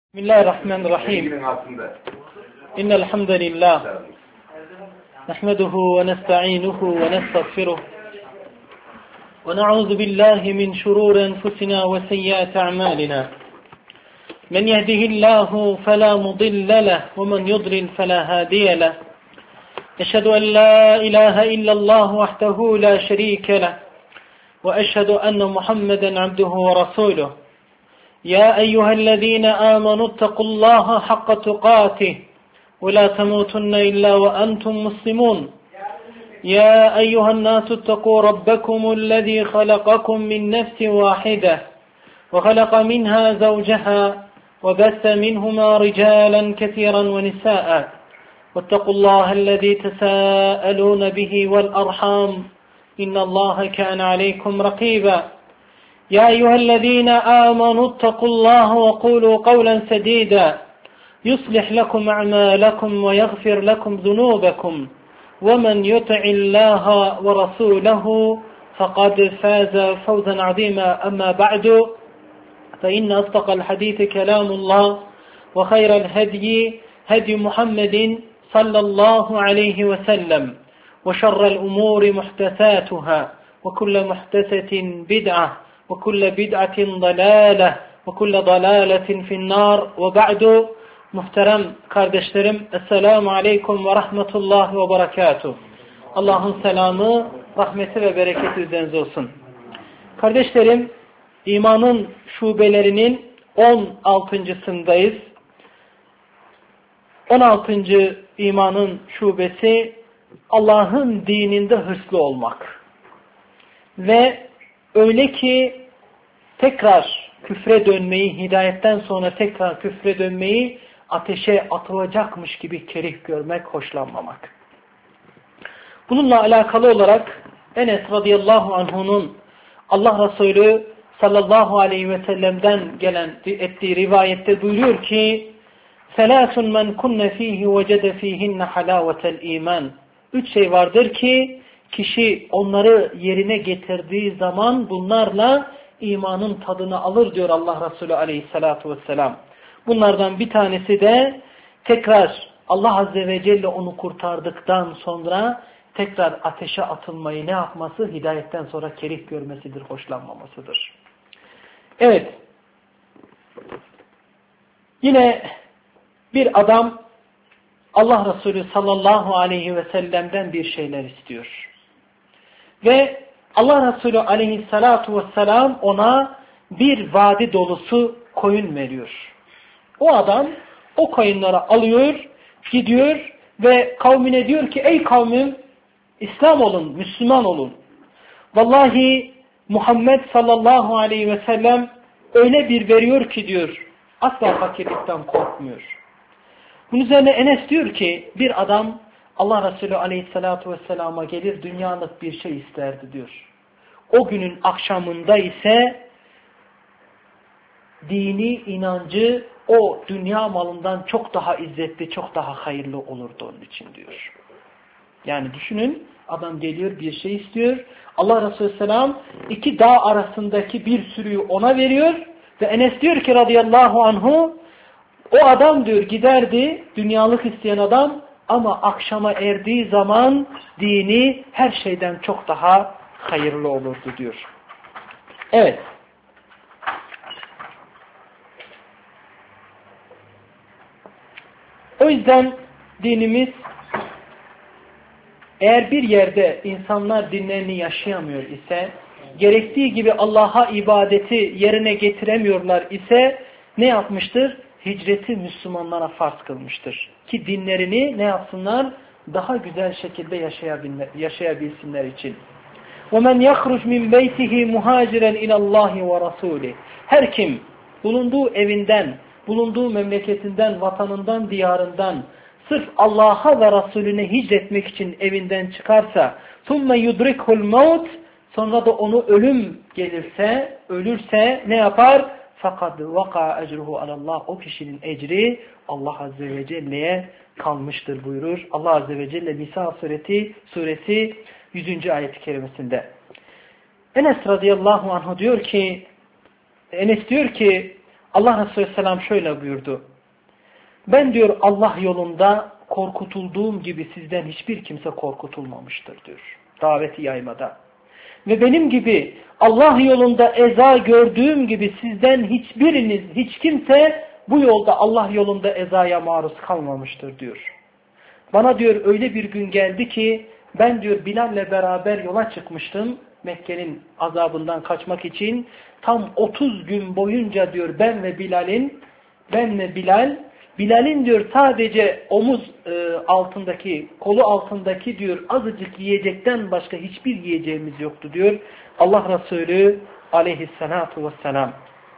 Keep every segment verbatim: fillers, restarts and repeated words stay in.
بسم الله الرحمن الرحيم إن الحمد لله نحمده ونستعينه ونستغفره ونعوذ بالله من شرور أنفسنا وسيئات أعمالنا من يهده الله فلا مضل له ومن يضلل فلا هادي له أشهد أن لا إله إلا الله وحده لا شريك له وأشهد أن محمدا عبده ورسوله يا أيها الذين آمنوا اتقوا الله حق تقاته ولا تموتن إلا وأنتم مسلمون يا أيها الناس اتقوا ربكم الذي خلقكم من نفس واحدة وخلق منها زوجها وبث منهما رجالا كثيرا ونساء واتقوا الله الذي تساءلون به والأرحام إن الله كان عليكم رقيبا يا أيها الذين آمنوا اتقوا الله وقولوا قولا سديدا يصلح لكم أعمالكم ويغفر لكم ذنوبكم ومن يطع الله ورسوله فقد فاز فوزا عظيما أما بعد فإن أصدق الحديث كلام الله وخير الهدي هدي محمد صلى الله عليه وسلم وشر الأمور محدثاتها وكل محدثة بدعة وكل بدعة ضلالة وكل ضلالة في النار وبعد muhterem kardeşlerim Esselamu Aleyküm ve Rahmetullahi ve Berekatuhu. Allah'ın selamı, rahmeti ve bereketi üzerinize olsun. Kardeşlerim, imanın şubelerinin on altıncısındayız. on altıncı imanın şubesi Allah'ın dininde hırslı olmak. Ve öyle ki tekrar küfre dönmeyi, hidayetten sonra tekrar küfre dönmeyi ateşe atılacakmış gibi kerih görmek, hoşlanmamak. Bununla alakalı olarak Enes radıyallahu anhu'nun Allah Resulü sallallahu aleyhi ve sellem'den gelen ettiği rivayette buyuruyor ki Selâsun men kunne fîhi vecede fîhinne halâvetel iman. Üç şey vardır ki kişi onları yerine getirdiği zaman bunlarla imanın tadını alır diyor Allah Resulü aleyhissalatu vesselam. Bunlardan bir tanesi de tekrar Allah Azze ve Celle onu kurtardıktan sonra tekrar ateşe atılmayı ne yapması? Hidayetten sonra kerih görmesidir, hoşlanmamasıdır. Evet. Yine bir adam Allah Resulü sallallahu aleyhi ve sellem'den bir şeyler istiyor. Ve Allah Resulü aleyhissalatu vesselam ona bir vadi dolusu koyun veriyor. O adam o koyunları alıyor, gidiyor ve kavmine diyor ki ey kavmim İslam olun, Müslüman olun. Vallahi Muhammed sallallahu aleyhi ve sellem öyle bir veriyor ki diyor asla fakirlikten korkmuyor. Bunun üzerine Enes diyor ki bir adam Allah Resulü aleyhissalatu vesselama gelir dünyalık bir şey isterdi diyor. O günün akşamında ise dini, inancı o dünya malından çok daha izzetli, çok daha hayırlı olurdu onun için diyor. Yani düşünün adam geliyor bir şey istiyor. Allah Resulü selam iki dağ arasındaki bir sürüyü ona veriyor ve Enes diyor ki radıyallahu anhu o adam diyor giderdi dünyalık isteyen adam ama akşama erdiği zaman dini her şeyden çok daha hayırlı olurdu diyor. Evet. O yüzden dinimiz eğer bir yerde insanlar dinlerini yaşayamıyor ise, gerektiği gibi Allah'a ibadeti yerine getiremiyorlar ise ne yapmıştır? Hicreti Müslümanlara farz kılmıştır. Ki dinlerini ne yapsınlar? Daha güzel şekilde yaşayabilsinler için. وَمَنْ يَخْرُجْ مِنْ بَيْتِهِ مُهَاجِرًا اِلَى اللّٰهِ وَرَسُولِهِ Her kim bulunduğu evinden, bulunduğu memleketinden, vatanından, diyarından sırf Allah'a ve Resulüne hicretmek için evinden çıkarsa ثُمَّ يُدْرِكْهُ الْمَوْتِ Sonra da onu ölüm gelirse, ölürse ne yapar? Fakat vaka ecruhu alallah. O kişinin ecri Allah Azze ve Celle'ye kalmıştır buyurur. Allah Azze ve Celle Nisa suresi, suresi yüzüncü ayet-i kerimesinde. Enes radıyallahu anh diyor ki Enes diyor ki Allah Resulü Aleyhisselam şöyle buyurdu. Ben diyor Allah yolunda korkutulduğum gibi sizden hiçbir kimse korkutulmamıştır diyor. Daveti yaymada. Ve benim gibi Allah yolunda eza gördüğüm gibi sizden hiçbiriniz, hiç kimse bu yolda Allah yolunda ezaya maruz kalmamıştır diyor. Bana diyor öyle bir gün geldi ki ben diyor Bilal'le beraber yola çıkmıştım. Mekke'nin azabından kaçmak için tam otuz gün boyunca diyor ben ve Bilal'in, ben ve Bilal, Bilal'in diyor sadece omuz e, altındaki, kolu altındaki diyor azıcık yiyecekten başka hiçbir yiyeceğimiz yoktu diyor Allah Resulü aleyhissalatu vesselam.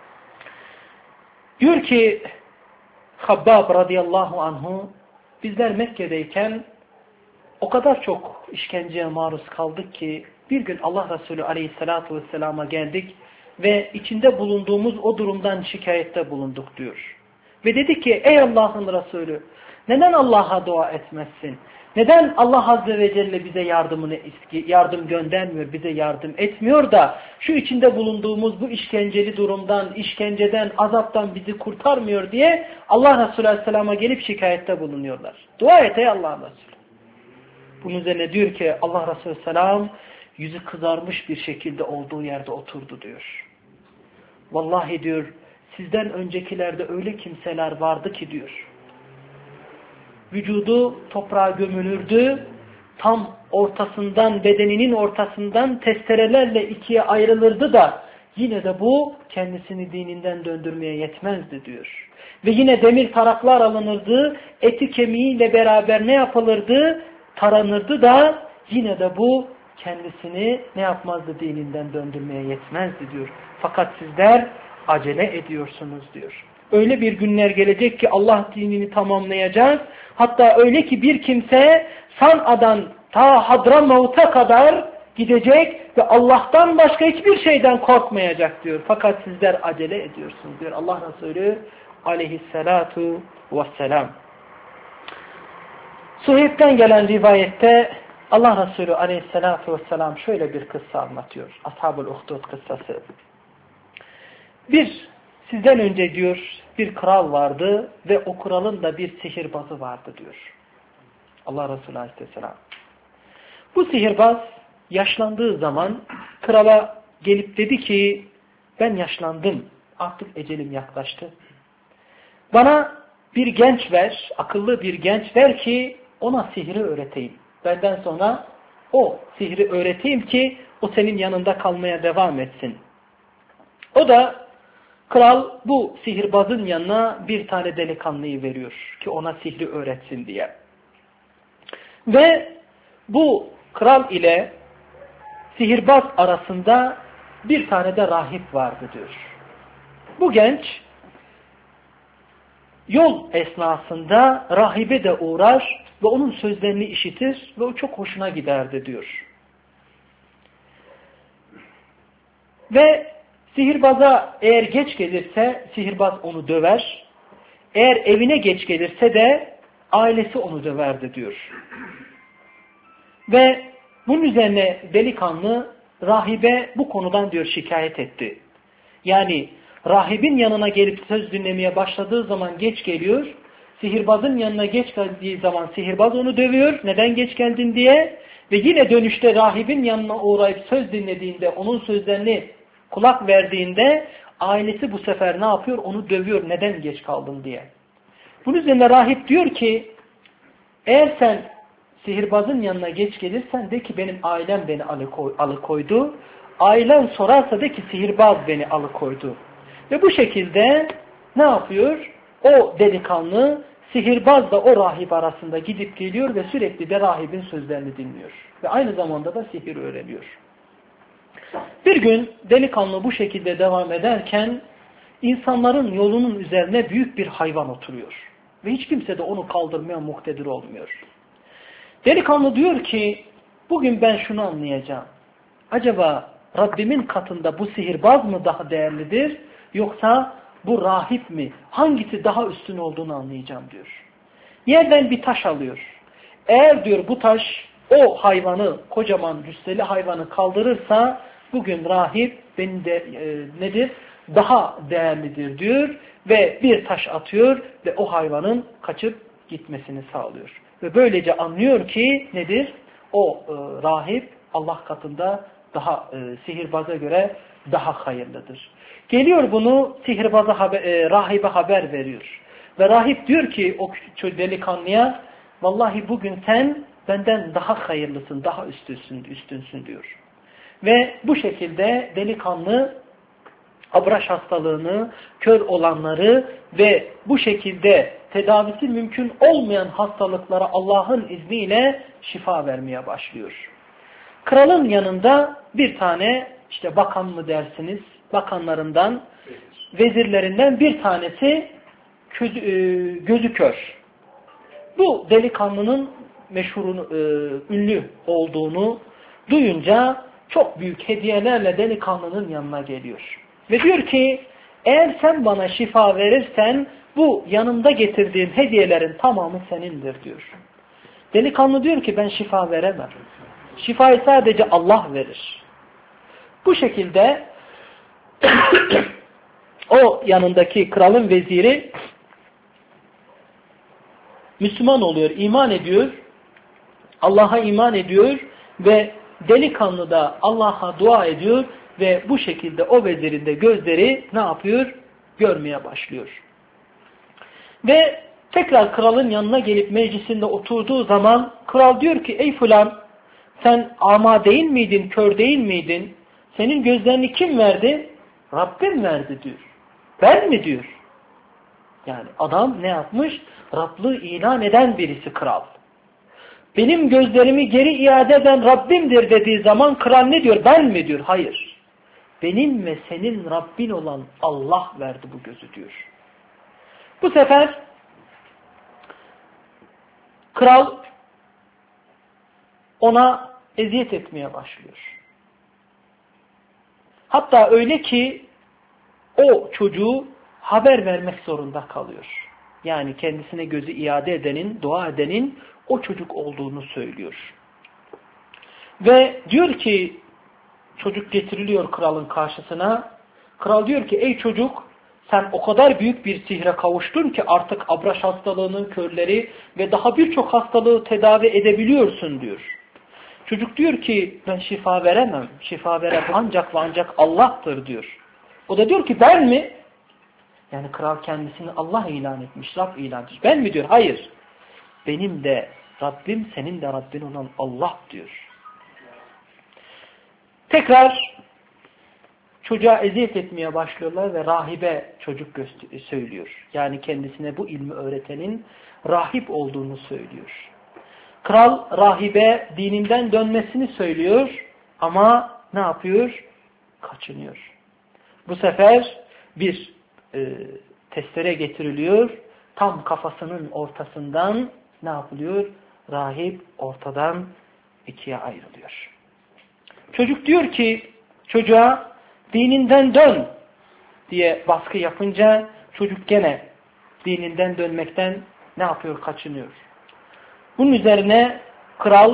Diyor ki Habbab radıyallahu anhu, bizler Mekke'deyken o kadar çok işkenceye maruz kaldık ki bir gün Allah Resulü aleyhissalatu vesselama geldik ve içinde bulunduğumuz o durumdan şikayette bulunduk diyor. Ve dedi ki ey Allah'ın Resulü neden Allah'a dua etmezsin? Neden Allah Azze ve Celle bize yardımını yardım göndermiyor, bize yardım etmiyor da şu içinde bulunduğumuz bu işkenceli durumdan, işkenceden, azaptan bizi kurtarmıyor diye Allah Resulü Aleyhisselam'a gelip şikayette bulunuyorlar. Dua et ey Allah'ın Resulü. Bunun üzerine diyor ki Allah Resulü Aleyhisselam yüzü kızarmış bir şekilde olduğu yerde oturdu diyor. Vallahi diyor sizden öncekilerde öyle kimseler vardı ki diyor. Vücudu toprağa gömülürdü. Tam ortasından, bedeninin ortasından testerelerle ikiye ayrılırdı da yine de bu kendisini dininden döndürmeye yetmezdi diyor. Ve yine demir taraklar alınırdı. Eti kemiğiyle beraber ne yapılırdı? Taranırdı da yine de bu kendisini ne yapmazdı? Dininden döndürmeye yetmezdi diyor. Fakat sizler acele ediyorsunuz diyor. Öyle bir günler gelecek ki Allah dinini tamamlayacak. Hatta öyle ki bir kimse San'a'dan ta Hadramavut'a kadar gidecek ve Allah'tan başka hiçbir şeyden korkmayacak diyor. Fakat sizler acele ediyorsunuz diyor Allah Resulü aleyhissalatu vesselam. Suheyb'den gelen rivayette Allah Resulü aleyhissalatu vesselam şöyle bir kıssa anlatıyor. Ashab-ül Uhdud kıssası. Bir, sizden önce diyor bir kral vardı ve o kralın da bir sihirbazı vardı diyor. Allah Resulü aleyhisselam. Bu sihirbaz yaşlandığı zaman krala gelip dedi ki ben yaşlandım, artık ecelim yaklaştı. Bana bir genç ver, akıllı bir genç ver ki ona sihri öğreteyim. Benden sonra o sihri öğreteyim ki o senin yanında kalmaya devam etsin. O da kral bu sihirbazın yanına bir tane delikanlıyı veriyor ki ona sihri öğretsin diye. Ve bu kral ile sihirbaz arasında bir tane de rahip vardı diyor. Bu genç yol esnasında rahibe de uğrar ve onun sözlerini işitir ve o çok hoşuna giderdi diyor. Ve sihirbaza eğer geç gelirse sihirbaz onu döver. Eğer evine geç gelirse de ailesi onu döverdi diyor. Ve bunun üzerine delikanlı rahibe bu konudan diyor şikayet etti. Yani rahibin yanına gelip söz dinlemeye başladığı zaman geç geliyor. Sihirbazın yanına geç geldiği zaman sihirbaz onu dövüyor. Neden geç geldin diye. Ve yine dönüşte rahibin yanına uğrayıp söz dinlediğinde, onun sözlerini kulak verdiğinde ailesi bu sefer ne yapıyor? Onu dövüyor. Neden geç kaldın diye. Bunun üzerine rahip diyor ki eğer sen sihirbazın yanına geç gelirsen de ki benim ailem beni alıkoydu. Ailen sorarsa de ki sihirbaz beni alıkoydu. Ve bu şekilde ne yapıyor? O delikanlı sihirbazla o rahip arasında gidip geliyor ve sürekli de rahibin sözlerini dinliyor. Ve aynı zamanda da sihir öğreniyor. Bir gün delikanlı bu şekilde devam ederken insanların yolunun üzerine büyük bir hayvan oturuyor. Ve hiç kimse de onu kaldırmaya muktedir olmuyor. Delikanlı diyor ki bugün ben şunu anlayacağım. Acaba Rabbimin katında bu sihirbaz mı daha değerlidir yoksa bu rahip mi? Hangisi daha üstün olduğunu anlayacağım diyor. Yerden bir taş alıyor. Eğer diyor bu taş o hayvanı, kocaman cüsseli hayvanı kaldırırsa bugün rahip beni de e, nedir? daha değerlidir diyor ve bir taş atıyor ve o hayvanın kaçıp gitmesini sağlıyor. Ve böylece anlıyor ki nedir? O e, rahip Allah katında daha e, sihirbaza göre daha hayırlıdır. Geliyor bunu sihirbaza haber, e, rahibe haber veriyor. Ve rahip diyor ki o delikanlıya, vallahi bugün sen benden daha hayırlısın, daha üstünsün, üstünsün diyor. Ve bu şekilde delikanlı abraş hastalığını, kör olanları ve bu şekilde tedavisi mümkün olmayan hastalıklara Allah'ın izniyle şifa vermeye başlıyor. Kralın yanında bir tane işte bakan mı dersiniz, bakanlarından, vezirlerinden bir tanesi gözü kör. Bu delikanlının meşhur, ünlü olduğunu duyunca çok büyük hediyelerle delikanlının yanına geliyor. Ve diyor ki, eğer sen bana şifa verirsen bu yanımda getirdiğim hediyelerin tamamı senindir diyor. Delikanlı diyor ki ben şifa veremem. Şifayı sadece Allah verir. Bu şekilde o yanındaki kralın veziri Müslüman oluyor, iman ediyor, Allah'a iman ediyor ve delikanlı da Allah'a dua ediyor ve bu şekilde o vezirin de gözleri ne yapıyor? Görmeye başlıyor. Ve tekrar kralın yanına gelip meclisinde oturduğu zaman kral diyor ki ey filan sen ama değil miydin, kör değil miydin? Senin gözlerini kim verdi? Rabbim verdi diyor. Ben mi diyor? Yani adam ne yapmış? Rablığı ilan eden birisi kral. Benim gözlerimi geri iade eden Rabbimdir dediği zaman kral ne diyor? Ben mi diyor? Hayır. Benim ve senin Rabbin olan Allah verdi bu gözü diyor. Bu sefer kral ona eziyet etmeye başlıyor. Hatta öyle ki o çocuğu haber vermek zorunda kalıyor. Yani kendisine gözü iade edenin, dua edenin o çocuk olduğunu söylüyor. Ve diyor ki çocuk getiriliyor kralın karşısına. Kral diyor ki ey çocuk sen o kadar büyük bir sihre kavuştun ki artık abraş hastalığının körleri ve daha birçok hastalığı tedavi edebiliyorsun diyor. Çocuk diyor ki ben şifa veremem. Şifa veren ancak ve ancak Allah'tır diyor. O da diyor ki ben mi? Yani kral kendisini Allah ilan etmiş, Rab ilan etmiş. Ben mi diyor? Hayır. Benim de Rabbim, senin de Rabbin olan Allah diyor. Tekrar çocuğa eziyet etmeye başlıyorlar ve rahibe çocuk söylüyor. Yani kendisine bu ilmi öğretenin rahip olduğunu söylüyor. Kral rahibe dininden dönmesini söylüyor ama ne yapıyor? Kaçınıyor. Bu sefer bir e, testere getiriliyor. Tam kafasının ortasından ne yapılıyor? Rahip ortadan ikiye ayrılıyor. Çocuk diyor ki çocuğa dininden dön diye baskı yapınca çocuk gene dininden dönmekten ne yapıyor? Kaçınıyor. Bunun üzerine kral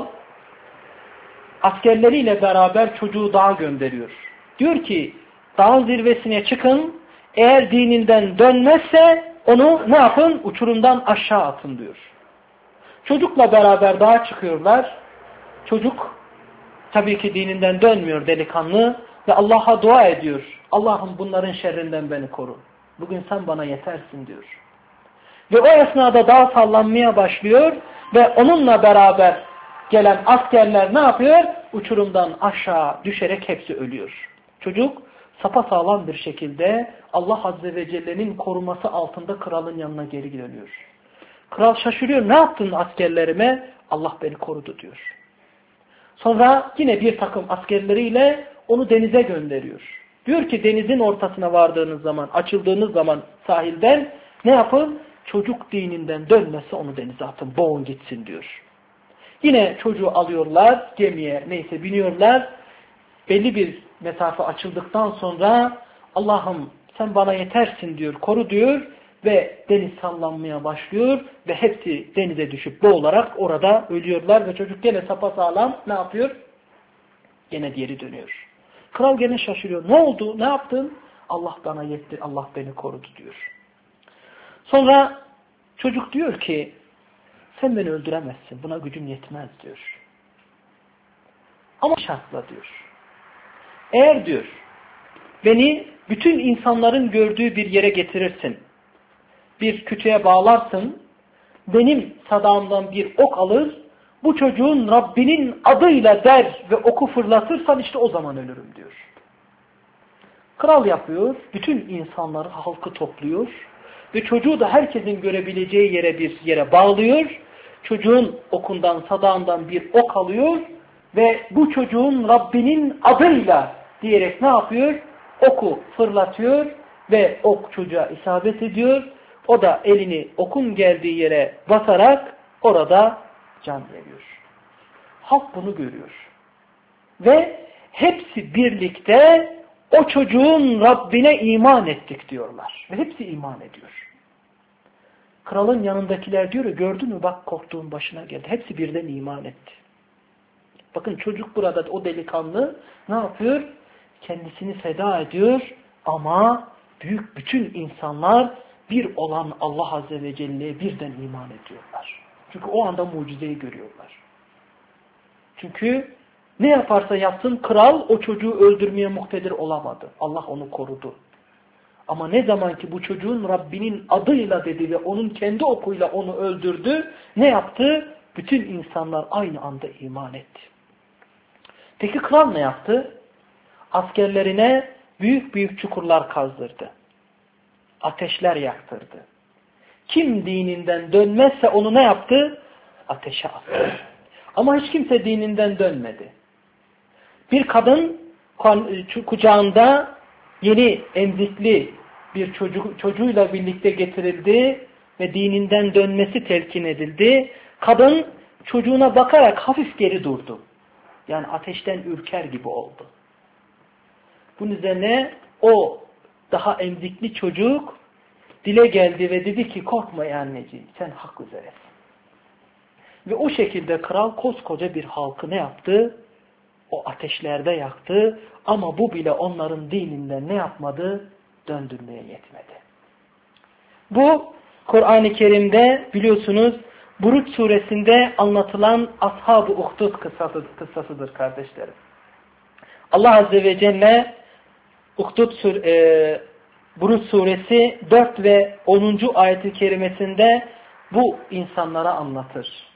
askerleriyle beraber çocuğu dağa gönderiyor. Diyor ki dağın zirvesine çıkın, eğer dininden dönmezse onu ne yapın? Uçurumdan aşağı atın diyor. Çocukla beraber dağa çıkıyorlar. Çocuk tabii ki dininden dönmüyor delikanlı ve Allah'a dua ediyor. Allah'ım bunların şerrinden beni koru. Bugün sen bana yetersin diyor. Ve o esnada dağ sallanmaya başlıyor ve onunla beraber gelen askerler ne yapıyor? Uçurumdan aşağı düşerek hepsi ölüyor. Çocuk sapasağlam bir şekilde Allah Azze ve Celle'nin koruması altında kralın yanına geri dönüyor. Kral şaşırıyor. Ne yaptın askerlerime? Allah beni korudu diyor. Sonra yine bir takım askerleriyle onu denize gönderiyor. Diyor ki denizin ortasına vardığınız zaman, açıldığınız zaman sahilden ne yapın? Çocuk dininden dönmese onu denize atın, boğun gitsin diyor. Yine çocuğu alıyorlar, gemiye neyse biniyorlar. Belli bir mesafe açıldıktan sonra Allah'ım sen bana yetersin diyor, koru diyor ve deniz sallanmaya başlıyor ve hepsi denize düşüp boğularak orada ölüyorlar ve çocuk gene sapasağlam ne yapıyor? Gene geri dönüyor. Kral gene şaşırıyor. Ne oldu? Ne yaptın? Allah bana yetti, Allah beni korudu diyor. Sonra çocuk diyor ki sen beni öldüremezsin, buna gücüm yetmez diyor. Ama şartla diyor. Eğer diyor beni bütün insanların gördüğü bir yere getirirsin, bir kütüğe bağlarsın, benim sadağımdan bir ok alır, bu çocuğun Rabbinin adıyla der ve oku fırlatırsan işte o zaman ölürüm diyor. Kral yapıyor, bütün insanları, halkı topluyor ve çocuğu da herkesin görebileceği yere bir yere bağlıyor. Çocuğun okundan, sadağından bir ok alıyor ve bu çocuğun Rabbinin adıyla diyerek ne yapıyor? Oku fırlatıyor ve ok çocuğa isabet ediyor. O da elini okun geldiği yere basarak orada can veriyor. Halk bunu görüyor. Ve hepsi birlikte o çocuğun Rabbine iman ettik diyorlar. Ve hepsi iman ediyor. Kralın yanındakiler diyor, gördün mü bak korktuğun başına geldi. Hepsi birden iman etti. Bakın çocuk burada, o delikanlı ne yapıyor? Kendisini feda ediyor ama büyük bütün insanlar bir olan Allah Azze ve Celle'ye birden iman ediyorlar. Çünkü o anda mucizeyi görüyorlar. Çünkü ne yaparsa yapsın kral o çocuğu öldürmeye muktedir olamadı. Allah onu korudu. Ama ne zaman ki bu çocuğun Rabbinin adıyla dedi ve onun kendi okuyla onu öldürdü, ne yaptı? Bütün insanlar aynı anda iman etti. Peki kral ne yaptı? Askerlerine büyük büyük çukurlar kazdırdı. Ateşler yaktırdı. Kim dininden dönmezse onu ne yaptı? Ateşe attı. Ama hiç kimse dininden dönmedi. Bir kadın kucağında yeni emzikli bir çocuk, çocuğuyla birlikte getirildi ve dininden dönmesi telkin edildi. Kadın çocuğuna bakarak hafif geri durdu. Yani ateşten ürker gibi oldu. Bunun üzerine o daha emzikli çocuk dile geldi ve dedi ki korkma ya anneciğim, sen hak üzeresin. Ve o şekilde kral koskoca bir halkı ne yaptı? O ateşlerde yaktı ama bu bile onların dininden ne yapmadı? Döndürmeye yetmedi. Bu Kur'an-ı Kerim'de biliyorsunuz Buruç suresinde anlatılan Ashab-ı Uhdud kıssası, kıssasıdır kardeşlerim. Allah Azze ve Celle Uhdud sur, e, Buruç suresi dört ve onuncu ayet-i kerimesinde bu insanlara anlatır.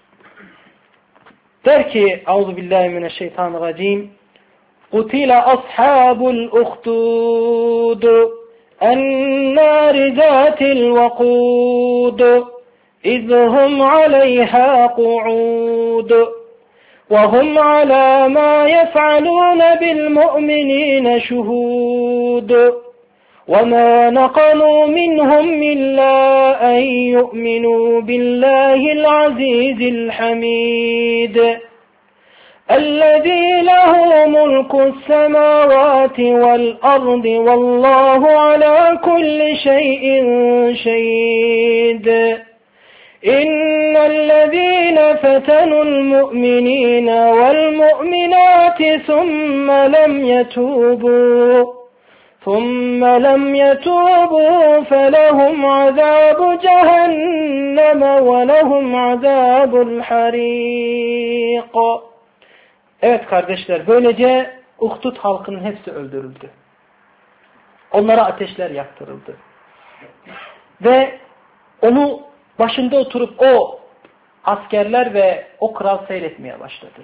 Der ki Euzubillahimineşşeytanirracim قُتِلَ أَصْحَابُ الْأُخْدُودِ النَّارِ ذَاتِ الْوَقُودِ إِذْ هُمْ عَلَيْهَا قُعُودٌ وَهُمْ عَلَى مَا يَفْعَلُونَ بِالْمُؤْمِنِينَ شُهُودٌ وَمَا نَقَمُوا مِنْهُمْ إِلَّا أَنْ يُؤْمِنُوا بِاللَّهِ الْعَزِيزِ الْحَمِيدِ الَّذِي لَهُ مُلْكُ السَّمَاوَاتِ وَالْأَرْضِ وَاللَّهُ عَلَى كُلِّ شَيْءٍ شَهِيدٌ إِنَّ الَّذِينَ فَتَنُوا الْمُؤْمِنِينَ وَالْمُؤْمِنَاتِ ثُمَّ لَمْ يَتُوبُوا ثُمَّ لَمْ يَتُوبُوا فَلَهُمْ عَذَابُ جَهَنَّمَ وَلَهُمْ عَذَابُ الْحَرِيقِ. Evet kardeşler, böylece Uhdud halkının hepsi öldürüldü. Onlara ateşler yaktırıldı. Ve onu başında oturup o askerler ve o kral seyretmeye başladı.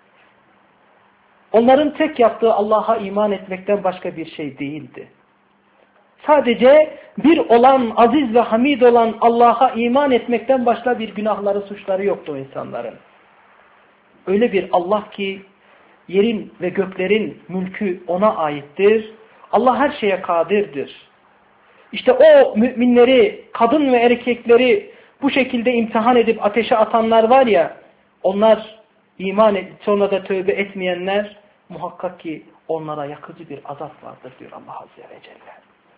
Onların tek yaptığı Allah'a iman etmekten başka bir şey değildi. Sadece bir olan, aziz ve hamid olan Allah'a iman etmekten başka bir günahları, suçları yoktu o insanların. Öyle bir Allah ki yerin ve göklerin mülkü ona aittir. Allah her şeye kadirdir. İşte o müminleri, kadın ve erkekleri bu şekilde imtihan edip ateşe atanlar var ya, onlar iman edip sonra da tövbe etmeyenler, muhakkak ki onlara yakıcı bir azap vardır diyor Allah Azze ve Celle.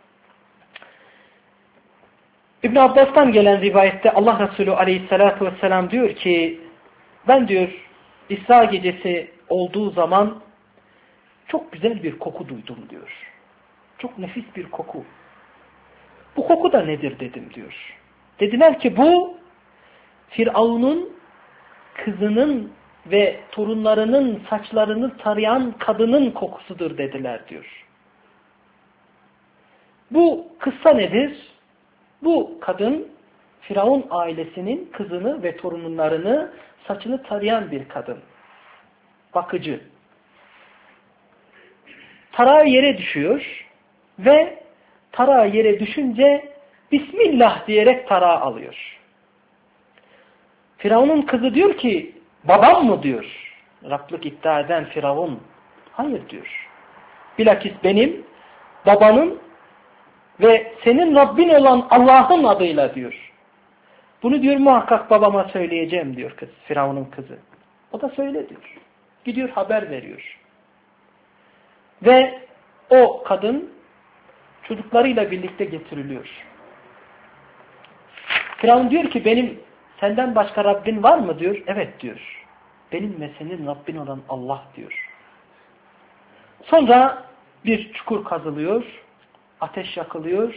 İbn Abbas'tan gelen rivayette Allah Resulü Aleyhisselatü Vesselam diyor ki, ben diyor İsra gecesi olduğu zaman çok güzel bir koku duydum diyor. Çok nefis bir koku. Bu koku da nedir dedim diyor. Dediler ki bu Firavun'un kızının ve torunlarının saçlarını tarayan kadının kokusudur dediler diyor. Bu kıssa nedir? Bu kadın Firavun ailesinin kızını ve torunlarını saçını tarayan bir kadın. Bakıcı. Tarağı yere düşüyor ve tarağı yere düşünce Bismillah diyerek tarağı alıyor. Firavun'un kızı diyor ki babam mı diyor. Rablık iddia eden Firavun. Hayır diyor. Bilakis benim babanın ve senin Rabbin olan Allah'ın adıyla diyor. Bunu diyor muhakkak babama söyleyeceğim diyor kız, Firavun'un kızı. O da söyle diyor. Gidiyor haber veriyor. Ve o kadın çocuklarıyla birlikte getiriliyor. Firavun diyor ki benim senden başka Rabbin var mı diyor. Evet diyor. Benim ve senin Rabbin olan Allah diyor. Sonra bir çukur kazılıyor. Ateş yakılıyor.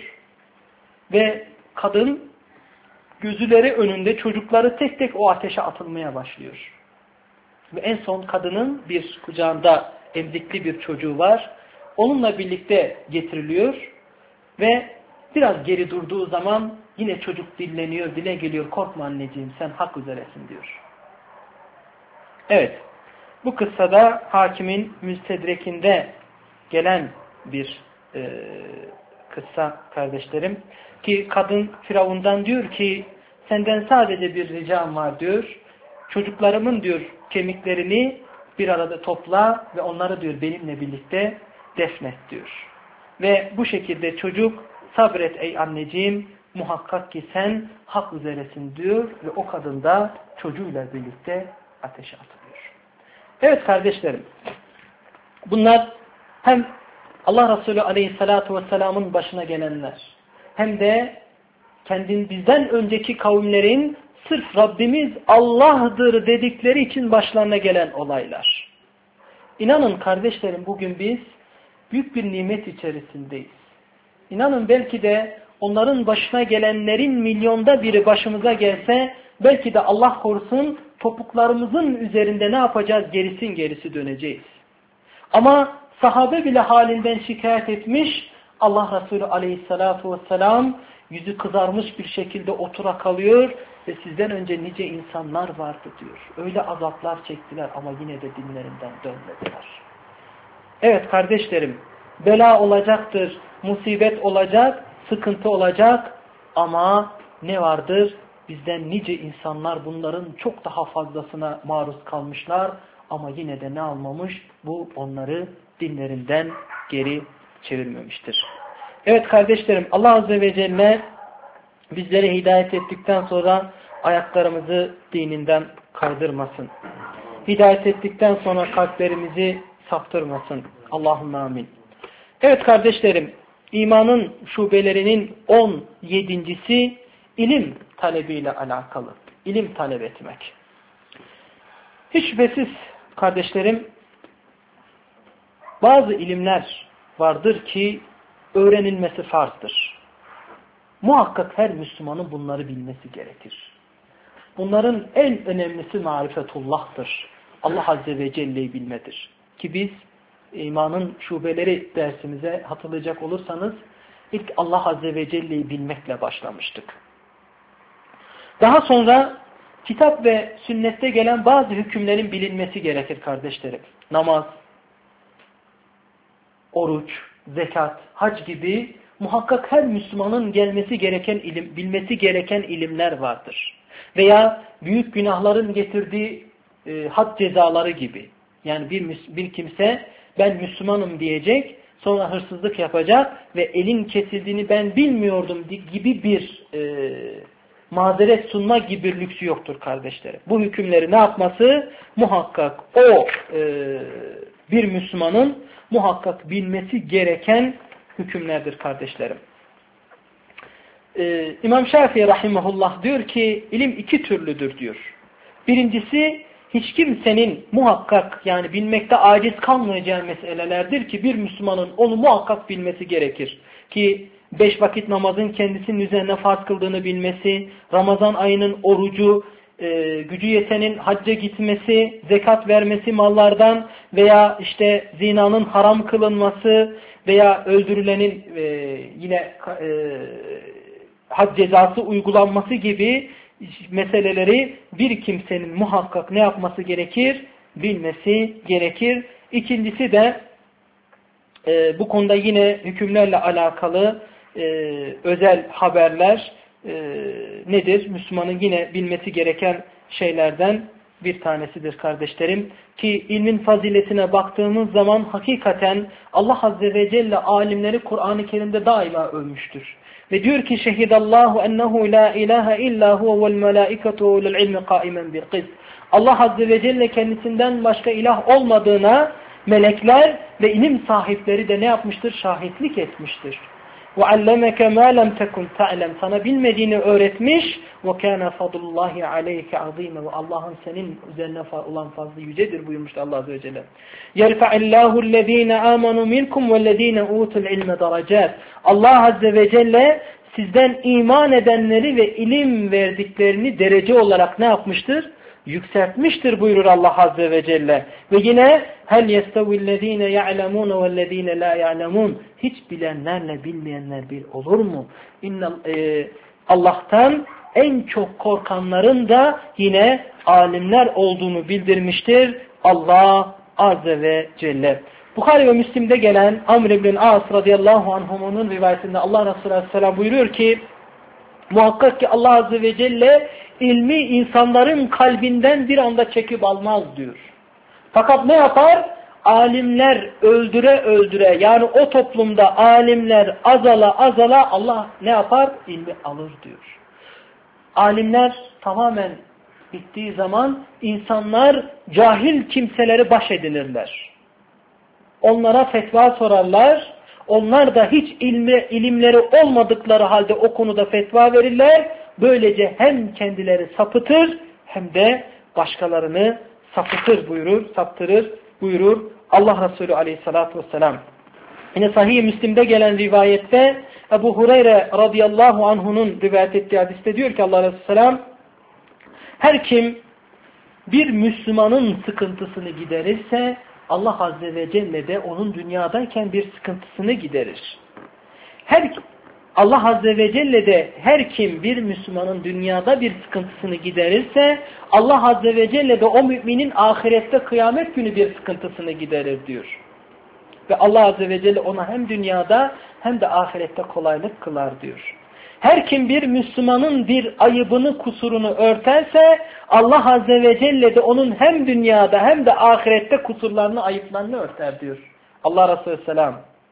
Ve kadın gözleri önünde çocukları tek tek o ateşe atılmaya başlıyor. Ve en son kadının bir kucağında emzikli bir çocuğu var. Onunla birlikte getiriliyor. Ve biraz geri durduğu zaman yine çocuk dilleniyor, dile geliyor. Korkma anneciğim sen hak üzeresin diyor. Evet. Bu kıssada hakimin müstedrekinde gelen bir e, kıssa kardeşlerim. Ki kadın Firavun'dan diyor ki senden sadece bir ricam var diyor. Çocuklarımın diyor kemiklerini bir arada topla ve onları diyor benimle birlikte defnet diyor. Ve bu şekilde çocuk sabret ey anneciğim muhakkak ki sen hak üzeresin diyor ve o kadın da çocuğuyla birlikte ateşe atılıyor. Evet kardeşlerim, bunlar hem Allah Resulü Aleyhisselatü Vesselam'ın başına gelenler hem de kendin bizden önceki kavimlerin sırf Rabbimiz Allah'dır dedikleri için başlarına gelen olaylar. İnanın kardeşlerim bugün biz büyük bir nimet içerisindeyiz. İnanın belki de onların başına gelenlerin milyonda biri başımıza gelse belki de Allah korusun topuklarımızın üzerinde ne yapacağız? Gerisin gerisi döneceğiz. Ama sahabe bile halinden şikayet etmiş. Allah Resulü Aleyhisselatü Vesselam yüzü kızarmış bir şekilde otura kalıyor ve sizden önce nice insanlar vardı diyor. Öyle azaplar çektiler ama yine de dinlerinden dönmediler. Evet kardeşlerim, bela olacaktır, musibet olacak, sıkıntı olacak ama ne vardır? Bizden nice insanlar bunların çok daha fazlasına maruz kalmışlar ama yine de ne almamış? Bu onları dinlerinden geri çevirmemiştir. Evet kardeşlerim, Allah Azze ve Celle bizlere hidayet ettikten sonra ayaklarımızı dininden kaydırmasın. Hidayet ettikten sonra kalplerimizi saptırmasın. Allahümme amin. Evet kardeşlerim, imanın şubelerinin on yedincisi ilim talebiyle alakalı. İlim talep etmek. Hiç şüphesiz kardeşlerim, bazı ilimler vardır ki öğrenilmesi farzdır. Muhakkak her Müslümanın bunları bilmesi gerekir. Bunların en önemlisi marifetullah'tır. Allah Azze ve Celle'yi bilmedir. Ki biz imanın şubeleri dersimize hatırlayacak olursanız ilk Allah Azze ve Celle'yi bilmekle başlamıştık. Daha sonra kitap ve sünnette gelen bazı hükümlerin bilinmesi gerekir kardeşlerim. Namaz, oruç, zekat, hac gibi muhakkak her Müslümanın gelmesi gereken ilim, bilmesi gereken ilimler vardır. Veya büyük günahların getirdiği e, had cezaları gibi. Yani bir, bir kimse ben Müslümanım diyecek, sonra hırsızlık yapacak ve elin kesildiğini ben bilmiyordum gibi bir e, mazeret sunma gibi bir lüksü yoktur kardeşlerim. Bu hükümleri ne yapması? Muhakkak o e, bir Müslümanın muhakkak bilmesi gereken hükümlerdir kardeşlerim. Ee, İmam Şafii rahimahullah diyor ki ilim iki türlüdür diyor. Birincisi hiç kimsenin muhakkak yani bilmekte aciz kalmayacağı meselelerdir ki bir Müslümanın onu muhakkak bilmesi gerekir. Ki beş vakit namazın kendisinin üzerine farz kıldığını bilmesi, Ramazan ayının orucu, e, gücü yetenin hacca gitmesi, zekat vermesi mallardan veya işte zinanın haram kılınması veya öldürülenin e, yine e, had cezası uygulanması gibi meseleleri bir kimsenin muhakkak ne yapması gerekir? Bilmesi gerekir. İkincisi de e, bu konuda yine hükümlerle alakalı e, özel haberler e, nedir? Müslümanın yine bilmesi gereken şeylerden bir tanesidir kardeşlerim. Ki ilmin faziletine baktığımız zaman hakikaten Allah Azze ve Celle alimleri Kur'an-ı Kerim'de daima övmüştür. Ve diyor ki şehidallahu ennehu la ilahe illa huve vel melaiketu lil ilmi kaimen bil kist. Allah Azze ve Celle kendisinden başka ilah olmadığına melekler ve ilim sahipleri de ne yapmıştır? Şahitlik etmiştir. وَعَلَّمَكَ مَا لَمْ تَكُنْ تَعْلَمْ Sana bilmediğini öğretmiş. وَكَانَ فَضُلُ اللّٰهِ عَلَيْكَ عَظِيمًا Ve Allah'ın senin üzerine olan fazlı yücedir buyurmuştu Allah Azze ve Celle. يَرْفَعِ اللّٰهُ الَّذ۪ينَ آمَنُوا مِنْكُمْ وَالَّذ۪ينَ اُوتُوا الْعِلْمَ دَرَجَاتٍ Allah Azze ve Celle sizden iman edenleri ve ilim verdiklerini derece olarak ne yapmıştır? Yükseltmiştir buyurur Allah Azze ve Celle. Ve yine hel yestevillezine ya'lemun vellezine la ya'lemun hiç bilenlerle bilmeyenler bir olur mu? İnna e, Allah'tan en çok korkanların da yine alimler olduğunu bildirmiştir Allah Azze ve Celle. Bukhari ve Müslim'de gelen Amr ibn As radıyallahu anhumunun rivayetinde Allah Resulü aleyhisselam buyuruyor ki muhakkak ki Allah Azze ve Celle ilmi insanların kalbinden bir anda çekip almaz diyor. Fakat ne yapar? Alimler öldüre öldüre yani o toplumda alimler azala azala Allah ne yapar? İlmi alır diyor. Alimler tamamen bittiği zaman insanlar cahil kimseleri baş edinirler. Onlara fetva sorarlar. Onlar da hiç ilmi, ilimleri olmadıkları halde o konuda fetva verirler. Böylece hem kendileri sapıtır hem de başkalarını sapıtır buyurur, saptırır buyurur Allah Resulü aleyhissalatü vesselam. Yine Sahih-i Müslim'de gelen rivayette Ebu Hureyre radıyallahu anhunun rivayet ettiği hadiste diyor ki Allah Resulü selam her kim bir Müslümanın sıkıntısını giderirse Allah Azze ve Celle de onun dünyadayken bir sıkıntısını giderir. Her Allah Azze ve Celle de her kim bir Müslümanın dünyada bir sıkıntısını giderirse Allah Azze ve Celle de o müminin ahirette kıyamet günü bir sıkıntısını giderir diyor. Ve Allah Azze ve Celle ona hem dünyada hem de ahirette kolaylık kılar diyor. Her kim bir Müslümanın bir ayıbını, kusurunu örterse Allah Azze ve Celle de onun hem dünyada hem de ahirette kusurlarını, ayıplarını örter diyor. Allah Resulü Selam.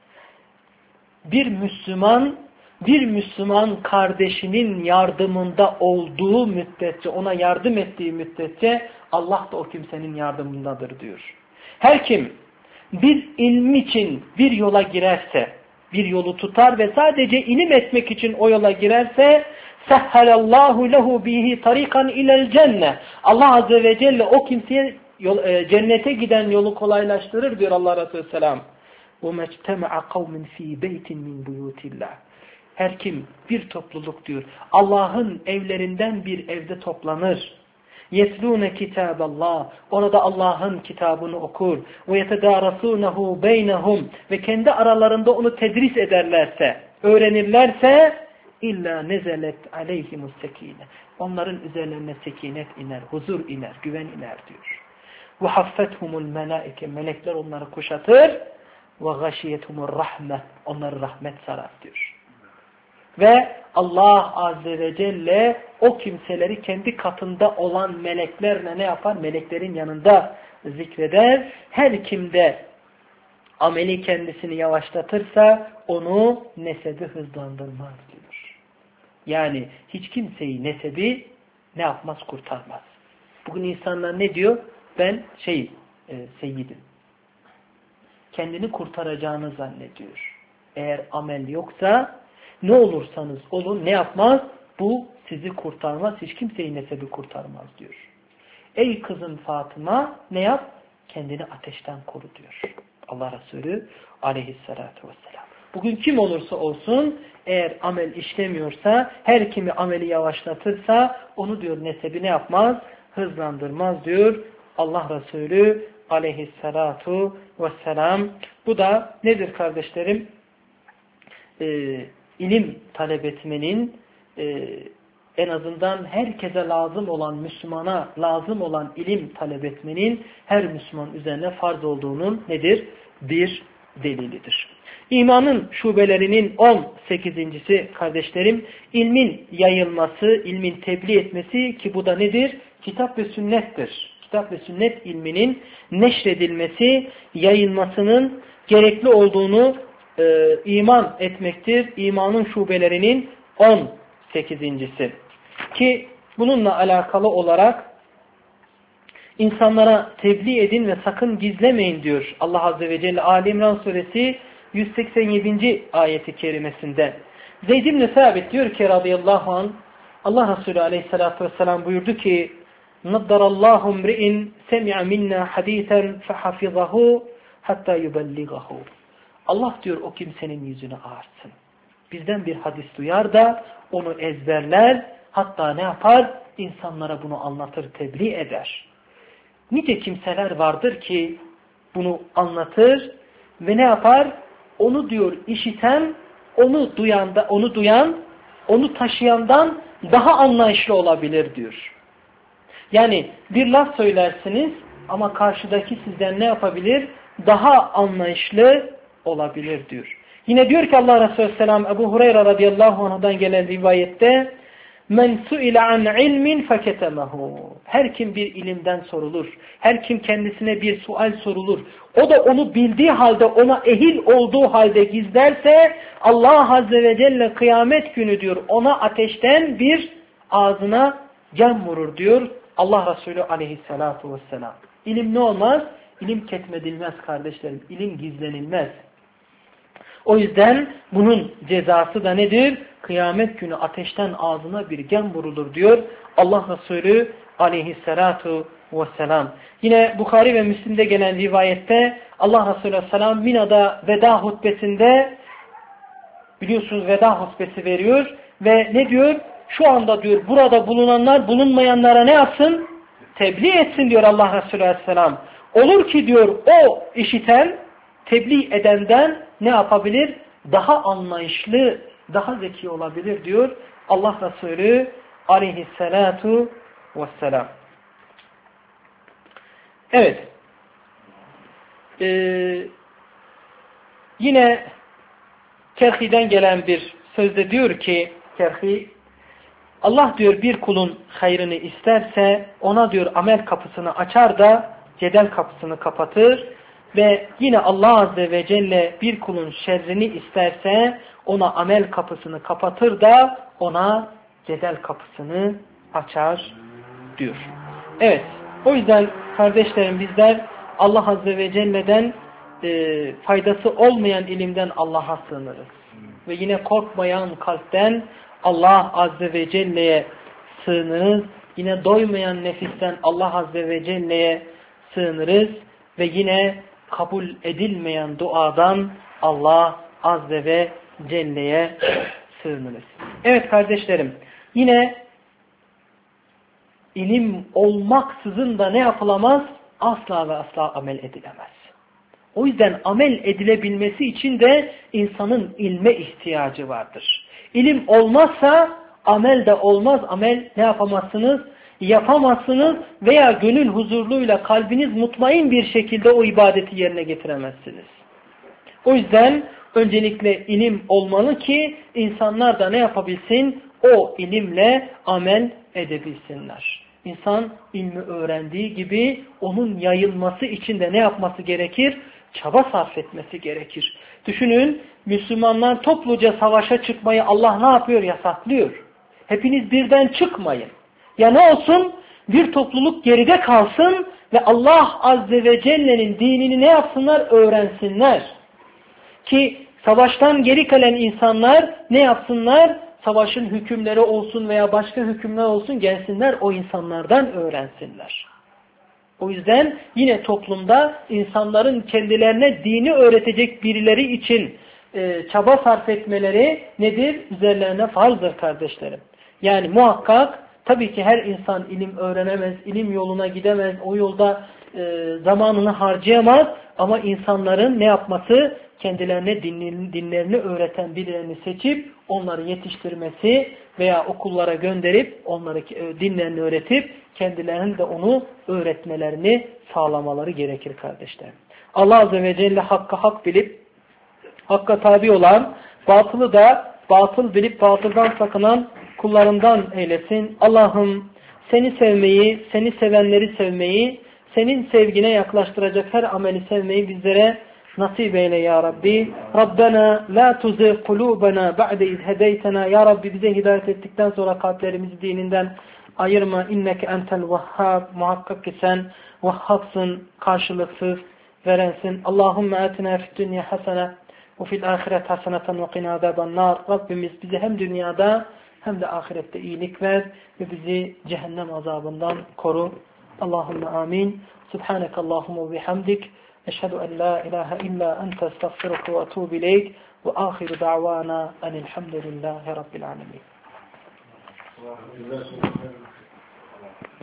Bir Müslüman, bir Müslüman kardeşinin yardımında olduğu müddetçe, ona yardım ettiği müddetçe Allah da o kimsenin yardımındadır diyor. Her kim bir ilm için bir yola girerse, bir yolu tutar ve sadece ilim etmek için o yola girerse sehhalallahu lehu bihi tarikan ilel cenne. Allah Azze ve Celle o kimseye yol, e, cennete giden yolu kolaylaştırır diyor Allah Resulü Selam. وَمَجْتَمَعَ قَوْمٍ ف۪ي بَيْتٍ مِنْ بُيُوتِ اللّٰهِ Her kim bir topluluk diyor Allah'ın evlerinden bir evde toplanır. يَتْلُونَ كِتَابَ اللّٰهِ Orada Allah'ın kitabını okur. وَيَتَدَارَسُونَهُ بَيْنَهُمْ Ve kendi aralarında onu tedris ederlerse, öğrenirlerse illa nezelet aleyhimus sekine. Onların üzerlerine sekinet iner, huzur iner, güven iner diyor. وَحَفَّتْهُمُ الْمَلَائِكَ Melekler onları kuşatır. وَغَشِيَتْهُمُ الرَّحْمَةِ Onları rahmet sarar diyor. Ve Allah Azze ve Celle o kimseleri kendi katında olan meleklerle ne yapar? Meleklerin yanında zikreder. Her kimde ameli kendisini yavaşlatırsa onu nesebi hızlandırmaz diyor. Yani hiç kimseyi nesebi ne yapmaz? Kurtarmaz. Bugün insanlar ne diyor? Ben şey e, seyyidim. Kendini kurtaracağını zannediyor. Eğer amel yoksa ne olursanız olun ne yapmaz? Bu sizi kurtarmaz. Hiç kimseyi nesebi kurtarmaz diyor. Ey kızım Fatıma ne yap? Kendini ateşten koru diyor Allah Resulü aleyhissalatu vesselam. Bugün kim olursa olsun eğer amel işlemiyorsa, her kimi ameli yavaşlatırsa onu diyor nesebi ne yapmaz? Hızlandırmaz diyor Allah Resulü aleyhissalatu vesselam. Bu da nedir kardeşlerim? Ee, ilim talep etmenin e, en azından herkese lazım olan, Müslümana lazım olan ilim talep etmenin her Müslüman üzerine farz olduğunun nedir? Bir delilidir. İmanın şubelerinin on sekizincisi kardeşlerim, ilmin yayılması, ilmin tebliğ etmesi ki bu da nedir? Kitap ve sünnettir. Kitap ve sünnet ilminin neşredilmesi, yayılmasının gerekli olduğunu e, iman etmektir. İmanın şubelerinin on sekizincisi. Ki bununla alakalı olarak insanlara tebliğ edin ve sakın gizlemeyin diyor Allah Azze ve Celle Ali İmran suresi yüz seksen yedinci ayeti kerimesinde. Zeyd ibn Sabit diyor ki radıyallahu anh, Allah Resulü aleyhissalatü vesselam buyurdu ki Naddarallahu mri'in semi'a minna hadisen fehafizahu hatta yuballigahu. Allah diyor o kimsenin yüzünü ağarsın. Bizden bir hadis duyar da onu ezberler, hatta ne yapar? İnsanlara bunu anlatır, tebliğ eder. Nice kimseler vardır ki bunu anlatır ve ne yapar? Onu diyor işiten, onu duyan da, onu duyan, onu taşıyandan daha anlayışlı olabilir diyor. Yani bir laf söylersiniz ama karşıdaki sizden ne yapabilir? Daha anlayışlı olabilir diyor. Yine diyor ki Allah Resulü Aleyhisselam Ebu Hureyre radıyallahu anh'dan gelen rivayette Men su'ile an ilmin feketemehu. Her kim bir ilimden sorulur. Her kim kendisine bir sual sorulur. O da onu bildiği halde, ona ehil olduğu halde gizlerse Allah Azze ve Celle kıyamet günü diyor ona ateşten bir ağzına gem vurur diyor Allah Resulü aleyhissalatu vesselam. İlim ne olmaz? İlim ketmedilmez kardeşlerim. İlim gizlenilmez. O yüzden bunun cezası da nedir? Kıyamet günü ateşten ağzına bir gem vurulur diyor Allah Resulü aleyhissalatu vesselam. Yine Bukhari ve Müslim'de gelen rivayette Allah Resulü aleyhisselam Mina'da veda hutbesinde biliyorsunuz veda hutbesi veriyor ve ne diyor? Şu anda diyor burada bulunanlar bulunmayanlara ne yapsın? Tebliğ etsin diyor Allah Resulü aleyhisselam. Olur ki diyor o işiten tebliğ edenden ne yapabilir? Daha anlayışlı, daha zeki olabilir diyor Allah Resulü aleyhissalatu vesselam. Evet. Ee, yine Kerhi'den gelen bir sözde diyor ki Kerhi, Allah diyor bir kulun hayrını isterse ona diyor amel kapısını açar da cedel kapısını kapatır. Ve yine Allah Azze ve Celle bir kulun şerrini isterse ona amel kapısını kapatır da ona cedel kapısını açar diyor. Evet, o yüzden kardeşlerim bizler Allah Azze ve Celle'den e, faydası olmayan ilimden Allah'a sığınırız. Ve yine korkmayan kalpten Allah Azze ve Celle'ye sığınırız. Yine doymayan nefisten Allah Azze ve Celle'ye sığınırız. Ve yine kabul edilmeyen duadan Allah Azze ve Celle'ye sığınırız. Evet kardeşlerim, yine ilim olmaksızın da ne yapılamaz? Asla ve asla amel edilemez. O yüzden amel edilebilmesi için de insanın ilme ihtiyacı vardır. İlim olmazsa amel de olmaz. Amel ne yapamazsınız? Yapamazsınız veya gönül huzurluyla kalbiniz mutmain bir şekilde o ibadeti yerine getiremezsiniz. O yüzden öncelikle ilim olmalı ki insanlar da ne yapabilsin? O ilimle amel edebilsinler. İnsan ilmi öğrendiği gibi onun yayılması için de ne yapması gerekir? Çaba sarf etmesi gerekir. Düşünün, Müslümanlar topluca savaşa çıkmayı Allah ne yapıyor? Yasaklıyor. Hepiniz birden çıkmayın. Ya ne olsun? Bir topluluk geride kalsın ve Allah Azze ve Celle'nin dinini ne yapsınlar? Öğrensinler. Ki savaştan geri kalan insanlar ne yapsınlar? Savaşın hükümleri olsun veya başka hükümler olsun gelsinler o insanlardan öğrensinler. O yüzden yine toplumda insanların kendilerine dini öğretecek birileri için e, çaba sarf etmeleri nedir? Üzerlerine farzdır kardeşlerim. Yani muhakkak tabii ki her insan ilim öğrenemez, ilim yoluna gidemez, o yolda e, zamanını harcayamaz ama insanların ne yapması? Kendilerine dinlerini, dinlerini öğreten birilerini seçip onları yetiştirmesi veya okullara gönderip onları e, dinlerini öğretip kendilerinin de onu öğretmelerini sağlamaları gerekir kardeşlerim. Allah Azze ve Celle hakka hak bilip hakka tabi olan, batılı da batıl bilip batıldan sakınan kullarından eylesin. Allah'ım seni sevmeyi, seni sevenleri sevmeyi, senin sevgine yaklaştıracak her ameli sevmeyi bizlere nasip eyle ya Rabbi. Rabbena la tuzigh kulubana ba'de iz hedeytena. Ya Rabbi bize hidayet ettikten sonra kalplerimizi dininden ayırma. İnneke entel vehhab. Muhakkak ki sen vehhabsın, karşılıksız verensin. Allahümme atina fid dünya hasene ve fil ahiret haseneten ve qina azaban nar. Rabbimiz bize hem dünyada hem de ahirette iyilik ver ve bizi cehennem azabından koru. Allahümme amin. Subhaneke Allahümme bihamdik. Eşhedü en la ilahe illa ente estağfiruke ve etûbü ileyk ve ahiru da'vana enilhamdülillahi rabbil alemin.